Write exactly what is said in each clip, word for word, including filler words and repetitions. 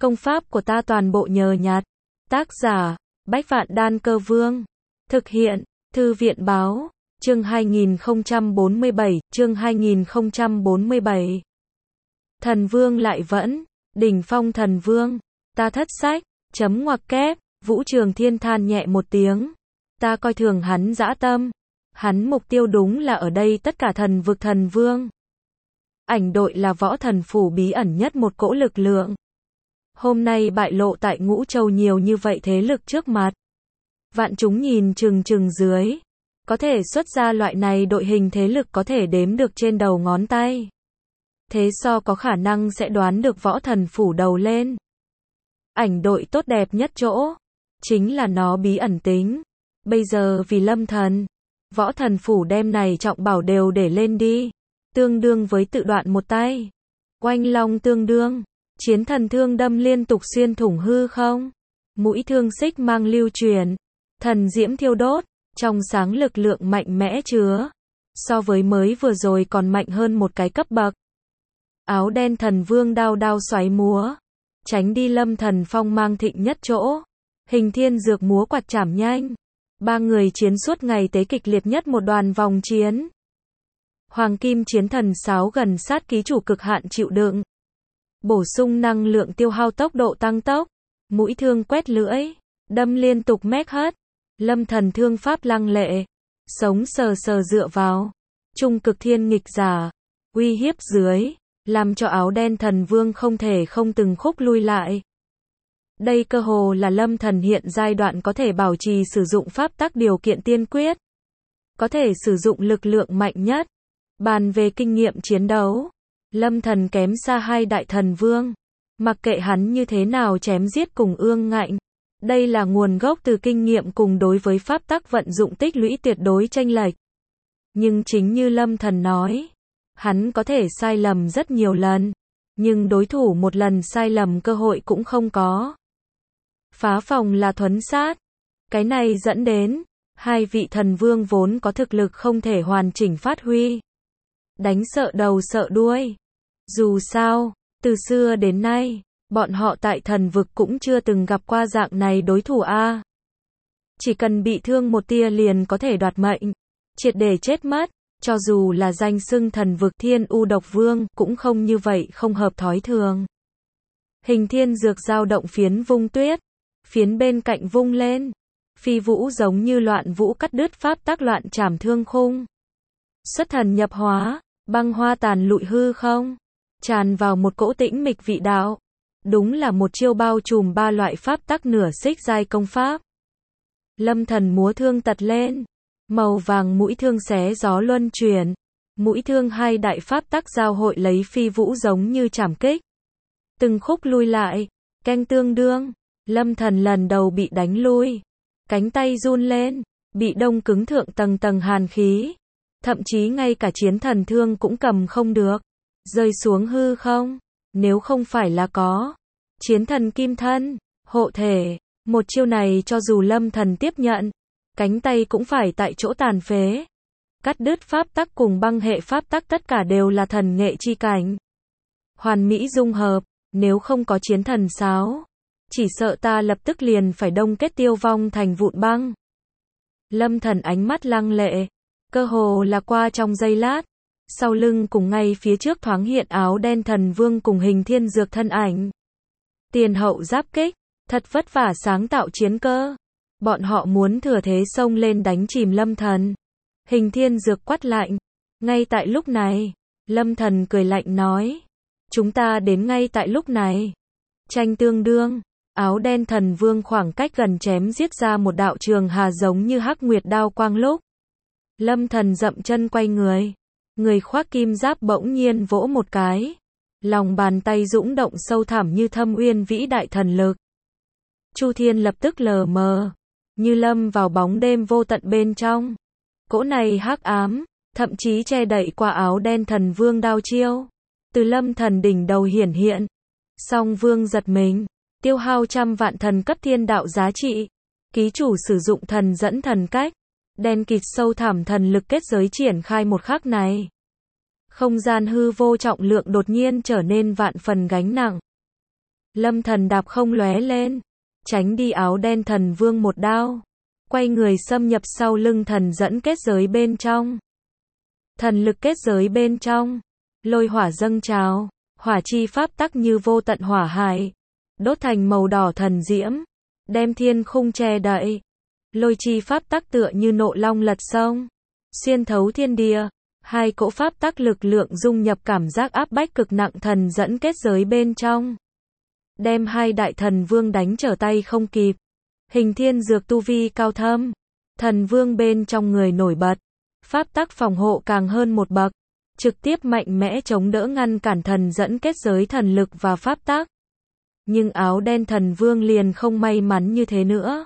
Công pháp của ta toàn bộ nhờ nhặt. Tác giả, Bách Vạn Đan Cơ Vương. Thực hiện, Thư viện Báo. Chương hai nghìn không trăm bốn mươi bảy, chương hai nghìn không trăm bốn mươi bảy. Thần Vương lại vẫn, đỉnh phong thần vương. Ta thất sách, chấm ngoặc kép, Vũ Trường Thiên than nhẹ một tiếng. Ta coi thường hắn dã tâm. Hắn mục tiêu đúng là ở đây tất cả thần vực thần vương. Ảnh đội là võ thần phủ bí ẩn nhất một cỗ lực lượng. Hôm nay bại lộ tại Ngũ Châu nhiều như vậy thế lực trước mặt. Vạn chúng nhìn chừng chừng dưới. Có thể xuất ra loại này đội hình thế lực có thể đếm được trên đầu ngón tay. Thế so có khả năng sẽ đoán được võ thần phủ đầu lên. Ảnh đội tốt đẹp nhất chỗ. Chính là nó bí ẩn tính. Bây giờ vì lâm thần. Võ thần phủ đem này trọng bảo đều để lên đi. Tương đương với tự đoạn một tay. Oanh long tương đương. Chiến thần thương đâm liên tục xuyên thủng hư không. Mũi thương xích mang lưu truyền. Thần diễm thiêu đốt. Trong sáng lực lượng mạnh mẽ chứa. So với mới vừa rồi còn mạnh hơn một cái cấp bậc. Áo đen thần vương đao đao xoáy múa. Tránh đi lâm thần phong mang thịnh nhất chỗ. Hình thiên dược múa quạt chảm nhanh. Ba người chiến suốt ngày tế kịch liệt nhất một đoàn vòng chiến. Hoàng kim chiến thần sáo gần sát ký chủ cực hạn chịu đựng. Bổ sung năng lượng tiêu hao tốc độ tăng tốc. Mũi thương quét lưỡi. Đâm liên tục mét hất. Lâm thần thương pháp lăng lệ. Sống sờ sờ dựa vào. Trung cực thiên nghịch giả. Uy hiếp dưới. Làm cho áo đen thần vương không thể không từng khúc lui lại. Đây cơ hồ là lâm thần hiện giai đoạn có thể bảo trì sử dụng pháp tắc điều kiện tiên quyết. Có thể sử dụng lực lượng mạnh nhất. Bàn về kinh nghiệm chiến đấu. Lâm thần kém xa hai đại thần vương. Mặc kệ hắn như thế nào chém giết cùng ương ngạnh. Đây là nguồn gốc từ kinh nghiệm cùng đối với pháp tắc vận dụng tích lũy tuyệt đối chênh lệch. Nhưng chính như lâm thần nói. Hắn có thể sai lầm rất nhiều lần. Nhưng đối thủ một lần sai lầm cơ hội cũng không có. Phá phòng là thuấn sát. Cái này dẫn đến. Hai vị thần vương vốn có thực lực không thể hoàn chỉnh phát huy. Đánh sợ đầu sợ đuôi. Dù sao, từ xưa đến nay, bọn họ tại thần vực cũng chưa từng gặp qua dạng này đối thủ a. Chỉ cần bị thương một tia liền có thể đoạt mệnh, triệt để chết mất, cho dù là danh xưng thần vực Thiên U Độc Vương, cũng không như vậy không hợp thói thường. Hình thiên dược dao động phiến vung tuyết, phiến bên cạnh vung lên, phi vũ giống như loạn vũ cắt đứt pháp tắc loạn trảm thương khung. Xuất thần nhập hóa, băng hoa tàn lụi hư không, tràn vào một cỗ tĩnh mịch vị đạo. Đúng là một chiêu bao trùm ba loại pháp tắc nửa xích giai công pháp. Lâm thần múa thương tật lên, màu vàng mũi thương xé gió luân chuyển, mũi thương hai đại pháp tắc giao hội lấy phi vũ giống như chảm kích. Từng khúc lui lại, canh tương đương, lâm thần lần đầu bị đánh lui, cánh tay run lên, bị đông cứng thượng tầng tầng hàn khí, thậm chí ngay cả chiến thần thương cũng cầm không được, rơi xuống hư không. Nếu không phải là có chiến thần kim thân, hộ thể, một chiêu này cho dù lâm thần tiếp nhận, cánh tay cũng phải tại chỗ tàn phế. Cắt đứt pháp tắc cùng băng hệ pháp tắc tất cả đều là thần nghệ chi cảnh. Hoàn mỹ dung hợp, nếu không có chiến thần sáo, chỉ sợ ta lập tức liền phải đông kết tiêu vong thành vụn băng. Lâm thần ánh mắt lăng lệ, cơ hồ là qua trong giây lát. Sau lưng cùng ngay phía trước thoáng hiện áo đen thần vương cùng hình thiên dược thân ảnh. Tiền hậu giáp kích, thật vất vả sáng tạo chiến cơ. Bọn họ muốn thừa thế xông lên đánh chìm lâm thần. Hình thiên dược quát lạnh. Ngay tại lúc này, lâm thần cười lạnh nói. Chúng ta đến ngay tại lúc này. Tranh tương đương, áo đen thần vương khoảng cách gần chém giết ra một đạo trường hà giống như hắc nguyệt đao quang lúc. Lâm thần dậm chân quay người. Người khoác kim giáp bỗng nhiên vỗ một cái. Lòng bàn tay dũng động sâu thẳm như thâm uyên vĩ đại thần lực. Chu thiên lập tức lờ mờ. Như lâm vào bóng đêm vô tận bên trong. Cỗ này hắc ám, thậm chí che đậy qua áo đen thần vương đao chiêu. Từ lâm thần đỉnh đầu hiển hiện. Song vương giật mình. Tiêu hao trăm vạn thần cấp thiên đạo giá trị. Ký chủ sử dụng thần dẫn thần cách. Đen kịt sâu thẳm thần lực kết giới triển khai một khắc này. Không gian hư vô trọng lượng đột nhiên trở nên vạn phần gánh nặng. Lâm Thần đạp không lóe lên, tránh đi áo đen thần vương một đao, quay người xâm nhập sau lưng thần dẫn kết giới bên trong. Thần lực kết giới bên trong, lôi hỏa dâng trào, hỏa chi pháp tắc như vô tận hỏa hải, đốt thành màu đỏ thần diễm, đem thiên khung che đậy. Lôi chi pháp tắc tựa như nộ long lật sông, xuyên thấu thiên địa, hai cỗ pháp tắc lực lượng dung nhập cảm giác áp bách cực nặng thần dẫn kết giới bên trong, đem hai đại thần vương đánh trở tay không kịp. Hình thiên dược tu vi cao thâm, thần vương bên trong người nổi bật, pháp tắc phòng hộ càng hơn một bậc, trực tiếp mạnh mẽ chống đỡ ngăn cản thần dẫn kết giới thần lực và pháp tắc. Nhưng áo đen thần vương liền không may mắn như thế nữa.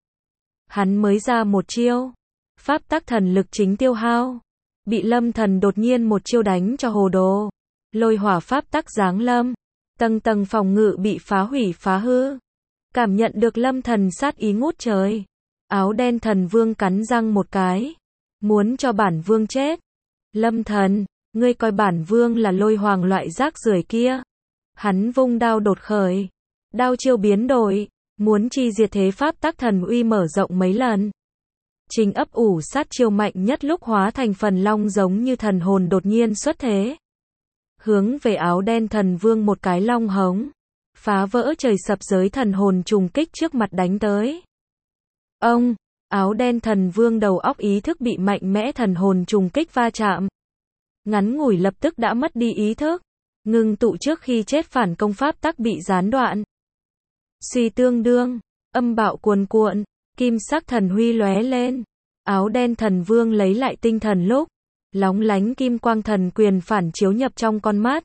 Hắn mới ra một chiêu, pháp tắc thần lực chính tiêu hao, bị Lâm Thần đột nhiên một chiêu đánh cho hồ đồ. Lôi hỏa pháp tắc giáng lâm, tầng tầng phòng ngự bị phá hủy phá hư. Cảm nhận được Lâm Thần sát ý ngút trời, áo đen thần vương cắn răng một cái, muốn cho bản vương chết. Lâm Thần, ngươi coi bản vương là lôi hoàng loại rác rưởi kia. Hắn vung đao đột khởi, đao chiêu biến đổi, muốn chi diệt thế pháp tắc thần uy mở rộng mấy lần. Trình ấp ủ sát chiêu mạnh nhất lúc hóa thành phần long giống như thần hồn đột nhiên xuất thế, hướng về áo đen thần vương một cái long hống, phá vỡ trời sập giới thần hồn trùng kích trước mặt đánh tới. Ông, áo đen thần vương đầu óc ý thức bị mạnh mẽ thần hồn trùng kích va chạm, ngắn ngủi lập tức đã mất đi ý thức, ngưng tụ trước khi chết phản công pháp tắc bị gián đoạn. Suy tương đương, âm bạo cuồn cuộn, kim sắc thần huy lóe lên, áo đen thần vương lấy lại tinh thần lúc, lóng lánh kim quang thần quyền phản chiếu nhập trong con mắt.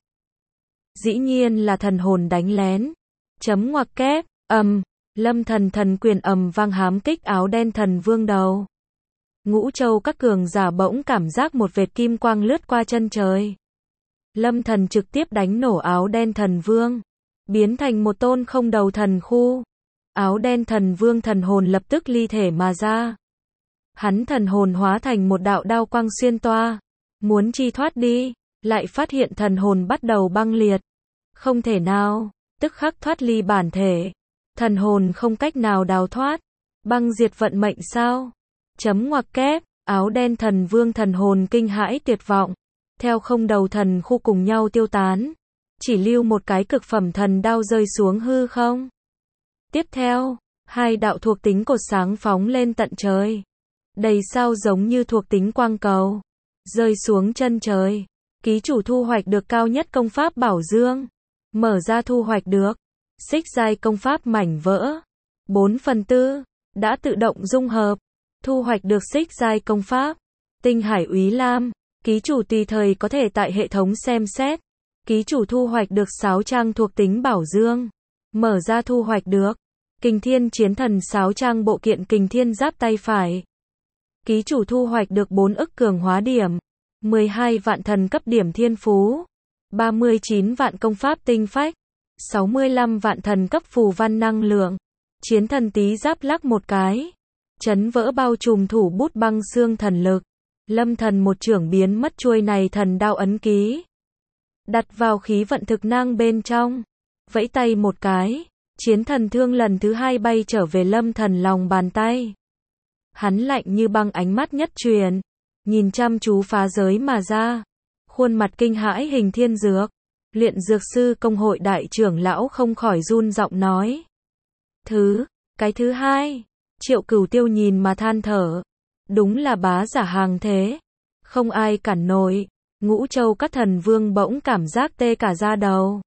Dĩ nhiên là thần hồn đánh lén. Chấm ngoặc kép, ầm, Lâm Thần thần quyền ầm vang hám kích áo đen thần vương đầu. Ngũ châu các cường giả bỗng cảm giác một vệt kim quang lướt qua chân trời. Lâm Thần trực tiếp đánh nổ áo đen thần vương, biến thành một tôn không đầu thần khu. Áo đen thần vương thần hồn lập tức ly thể mà ra. Hắn thần hồn hóa thành một đạo đao quang xuyên toa, muốn chi thoát đi, lại phát hiện thần hồn bắt đầu băng liệt. Không thể nào, tức khắc thoát ly bản thể. Thần hồn không cách nào đào thoát. Băng diệt vận mệnh sao? Chấm ngoặc kép, áo đen thần vương thần hồn kinh hãi tuyệt vọng. Theo không đầu thần khu cùng nhau tiêu tán. Chỉ lưu một cái cực phẩm thần đao rơi xuống hư không. Tiếp theo, hai đạo thuộc tính cột sáng phóng lên tận trời. Đầy sao giống như thuộc tính quang cầu. Rơi xuống chân trời. Ký chủ thu hoạch được cao nhất công pháp bảo dương. Mở ra thu hoạch được. Xích giai công pháp mảnh vỡ. bốn phần tư. Đã tự động dung hợp. Thu hoạch được xích giai công pháp. Tinh hải úy lam. Ký chủ tùy thời có thể tại hệ thống xem xét. Ký chủ thu hoạch được sáu trang thuộc tính bảo dương. Mở ra thu hoạch được. Kình thiên chiến thần sáu trang bộ kiện kình thiên giáp tay phải. Ký chủ thu hoạch được bốn ức cường hóa điểm. mười hai vạn thần cấp điểm thiên phú. ba mươi chín vạn công pháp tinh phách. sáu mươi lăm vạn thần cấp phù văn năng lượng. Chiến thần tí giáp lắc một cái. Chấn vỡ bao trùm thủ bút băng xương thần lực. Lâm Thần một chưởng biến mất chuôi này thần đao ấn ký. Đặt vào khí vận thực năng bên trong. Vẫy tay một cái. Chiến thần thương lần thứ hai bay trở về Lâm Thần lòng bàn tay. Hắn lạnh như băng ánh mắt nhất truyền. Nhìn chăm chú phá giới mà ra. Khuôn mặt kinh hãi hình thiên dược. Luyện dược sư công hội đại trưởng lão không khỏi run giọng nói. Thứ, cái thứ hai. Triệu Cửu Tiêu nhìn mà than thở. Đúng là bá giả hàng thế. Không ai cản nổi. Ngũ châu các thần vương bỗng cảm giác tê cả da đầu.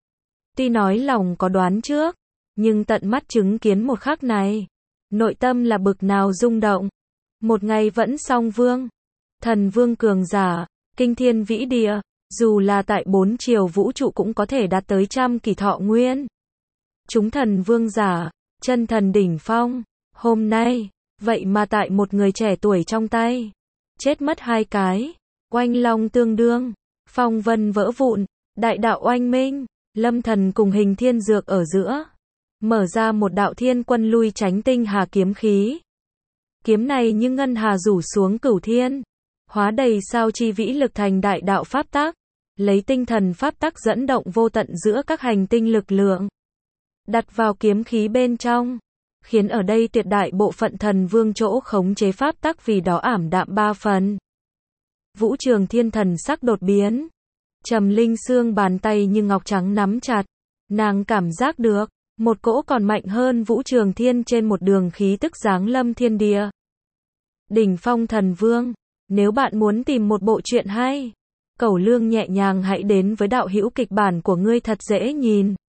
Tuy nói lòng có đoán trước, nhưng tận mắt chứng kiến một khắc này. Nội tâm là bực nào rung động. Một ngày vẫn song vương. Thần vương cường giả, kinh thiên vĩ địa. Dù là tại bốn chiều vũ trụ cũng có thể đạt tới trăm kỷ thọ nguyên. Chúng thần vương giả, chân thần đỉnh phong. Hôm nay, vậy mà tại một người trẻ tuổi trong tay. Chết mất hai cái. Oanh long tương đương. Phong vân vỡ vụn. Đại đạo oanh minh. Lâm Thần cùng hình thiên dược ở giữa. Mở ra một đạo thiên quân lui tránh tinh hà kiếm khí. Kiếm này như ngân hà rủ xuống cửu thiên. Hóa đầy sao chi vĩ lực thành đại đạo pháp tắc. Lấy tinh thần pháp tắc dẫn động vô tận giữa các hành tinh lực lượng. đặt vào kiếm khí bên trong, khiến ở đây tuyệt đại bộ phận thần vương chỗ khống chế pháp tắc vì đó ảm đạm ba phần. Vũ Trường Thiên thần sắc đột biến. Trầm Linh Sương bàn tay như ngọc trắng nắm chặt. Nàng cảm giác được, một cỗ còn mạnh hơn Vũ Trường Thiên trên một đường khí tức giáng lâm thiên địa. Đỉnh phong thần vương, nếu bạn muốn tìm một bộ truyện hay, Cẩu Lương nhẹ nhàng hãy đến với đạo hữu kịch bản của ngươi thật dễ nhìn.